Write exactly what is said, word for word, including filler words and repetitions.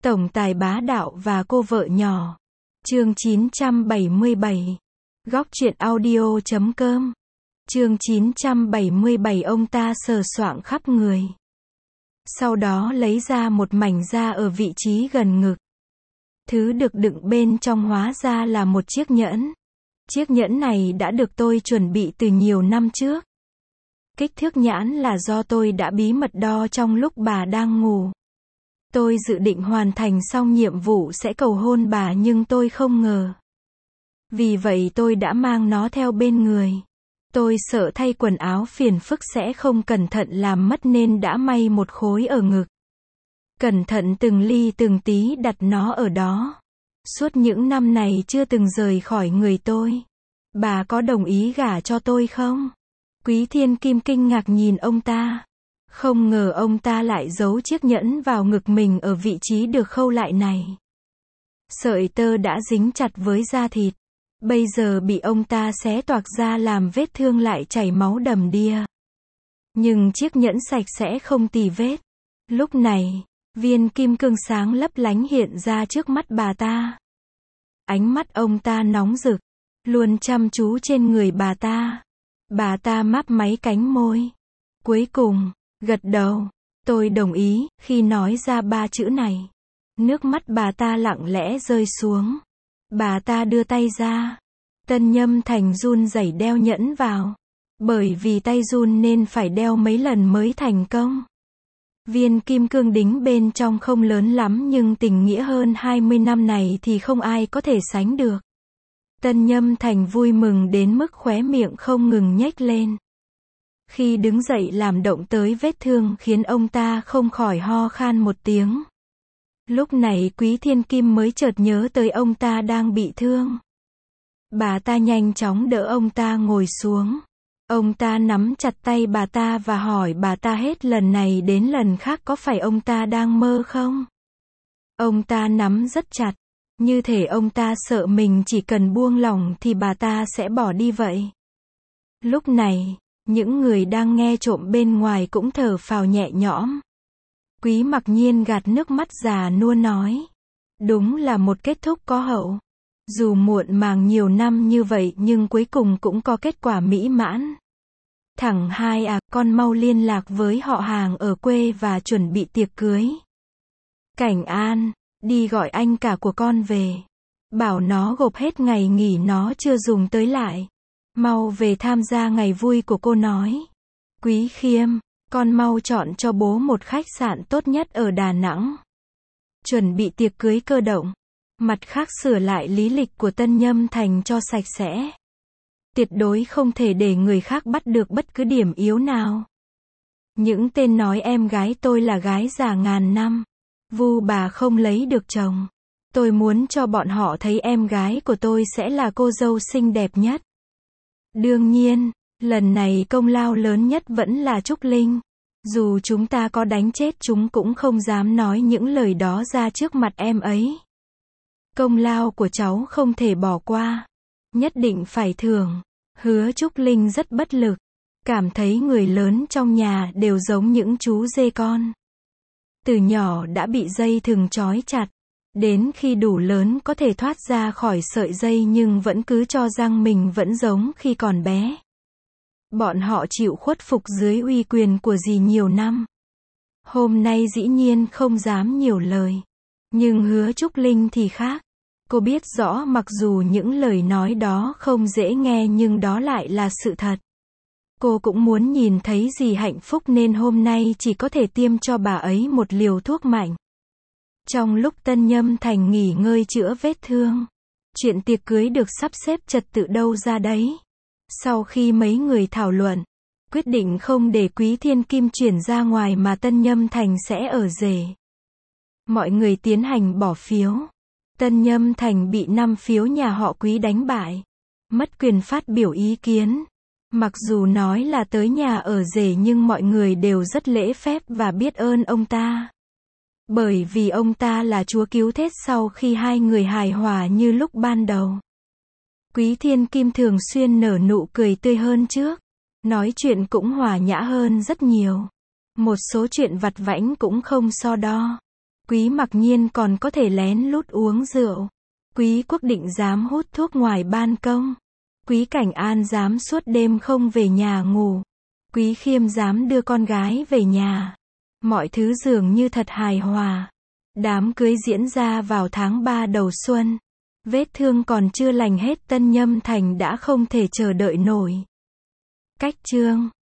Tổng tài bá đạo và cô vợ nhỏ. Chương chín trăm bảy mươi bảy. Góc truyện audio chấm com. Chương chín trăm bảy mươi bảy. Ông ta sờ soạng khắp người. Sau đó lấy ra một mảnh da ở vị trí gần ngực. Thứ được đựng bên trong hóa ra là một chiếc nhẫn. Chiếc nhẫn này đã được tôi chuẩn bị từ nhiều năm trước. Kích thước nhẫn là do tôi đã bí mật đo trong lúc bà đang ngủ. Tôi dự định hoàn thành xong nhiệm vụ sẽ cầu hôn bà nhưng tôi không ngờ. Vì vậy tôi đã mang nó theo bên người. Tôi sợ thay quần áo phiền phức sẽ không cẩn thận làm mất nên đã may một khối ở ngực. Cẩn thận từng ly từng tí đặt nó ở đó. Suốt những năm này chưa từng rời khỏi người tôi. Bà có đồng ý gả cho tôi không? Quý Thiên Kim kinh ngạc nhìn ông ta. Không ngờ ông ta lại giấu chiếc nhẫn vào ngực mình ở vị trí được khâu lại này. Sợi tơ đã dính chặt với da thịt. Bây giờ bị ông ta xé toạc ra làm vết thương lại chảy máu đầm đìa. Nhưng chiếc nhẫn sạch sẽ không tì vết. Lúc này, viên kim cương sáng lấp lánh hiện ra trước mắt bà ta. Ánh mắt ông ta nóng rực, luôn chăm chú trên người bà ta. Bà ta máp máy cánh môi. Cuối cùng, gật đầu. Tôi đồng ý. Khi nói ra ba chữ này, nước mắt bà ta lặng lẽ rơi xuống. Bà ta đưa tay ra. Tân Nhâm Thành run rẩy đeo nhẫn vào. Bởi vì tay run nên phải đeo mấy lần mới thành công. Viên kim cương đính bên trong không lớn lắm nhưng tình nghĩa hơn hai mươi năm này thì không ai có thể sánh được. Tân Nhâm Thành vui mừng đến mức khóe miệng không ngừng nhếch lên. Khi đứng dậy làm động tới vết thương khiến ông ta không khỏi ho khan một tiếng. Lúc này Quý Thiên Kim mới chợt nhớ tới ông ta đang bị thương. Bà ta nhanh chóng đỡ ông ta ngồi xuống. Ông ta nắm chặt tay bà ta và hỏi bà ta hết lần này đến lần khác có phải ông ta đang mơ không? Ông ta nắm rất chặt. Như thể ông ta sợ mình chỉ cần buông lỏng thì bà ta sẽ bỏ đi vậy. Lúc này, những người đang nghe trộm bên ngoài cũng thở phào nhẹ nhõm. Quý Mặc Nhiên gạt nước mắt già nua nói. Đúng là một kết thúc có hậu. Dù muộn màng nhiều năm như vậy nhưng cuối cùng cũng có kết quả mỹ mãn. Thẳng hai à, con mau liên lạc với họ hàng ở quê và chuẩn bị tiệc cưới. Cảnh An, đi gọi anh cả của con về. Bảo nó gộp hết ngày nghỉ nó chưa dùng tới lại. Mau về tham gia ngày vui của cô nói. Quý Khiêm, con mau chọn cho bố một khách sạn tốt nhất ở Đà Nẵng. Chuẩn bị tiệc cưới cơ động. Mặt khác sửa lại lý lịch của Tân Nhâm Thành cho sạch sẽ. Tuyệt đối không thể để người khác bắt được bất cứ điểm yếu nào. Những tên nói em gái tôi là gái già ngàn năm. Vu bà không lấy được chồng. Tôi muốn cho bọn họ thấy em gái của tôi sẽ là cô dâu xinh đẹp nhất. Đương nhiên, lần này công lao lớn nhất vẫn là Trúc Linh. Dù chúng ta có đánh chết chúng cũng không dám nói những lời đó ra trước mặt em ấy. Công lao của cháu không thể bỏ qua. Nhất định phải thưởng. Hứa Trúc Linh rất bất lực. Cảm thấy người lớn trong nhà đều giống những chú dê con. Từ nhỏ đã bị dây thừng trói chặt. Đến khi đủ lớn có thể thoát ra khỏi sợi dây nhưng vẫn cứ cho rằng mình vẫn giống khi còn bé. Bọn họ chịu khuất phục dưới uy quyền của dì nhiều năm. Hôm nay dĩ nhiên không dám nhiều lời. Nhưng Hứa Trúc Linh thì khác. Cô biết rõ mặc dù những lời nói đó không dễ nghe nhưng đó lại là sự thật. Cô cũng muốn nhìn thấy dì hạnh phúc nên hôm nay chỉ có thể tiêm cho bà ấy một liều thuốc mạnh. Trong lúc Tân Nhâm Thành nghỉ ngơi chữa vết thương, chuyện tiệc cưới được sắp xếp trật tự đâu ra đấy. Sau khi mấy người thảo luận, quyết định không để Quý Thiên Kim chuyển ra ngoài mà Tân Nhâm Thành sẽ ở rể. Mọi người tiến hành bỏ phiếu. Tân Nhâm Thành bị năm phiếu nhà họ Quý đánh bại. Mất quyền phát biểu ý kiến. Mặc dù nói là tới nhà ở rể nhưng mọi người đều rất lễ phép và biết ơn ông ta. Bởi vì ông ta là chúa cứu thết sau khi hai người hài hòa như lúc ban đầu. Quý Thiên Kim thường xuyên nở nụ cười tươi hơn trước. Nói chuyện cũng hòa nhã hơn rất nhiều. Một số chuyện vặt vãnh cũng không so đo. Quý Mặc Nhiên còn có thể lén lút uống rượu. Quý Quốc Định dám hút thuốc ngoài ban công. Quý Cảnh An dám suốt đêm không về nhà ngủ. Quý Khiêm dám đưa con gái về nhà. Mọi thứ dường như thật hài hòa. Đám cưới diễn ra vào tháng ba đầu xuân. Vết thương còn chưa lành hết Tân Nhâm Thành đã không thể chờ đợi nổi. Cách chương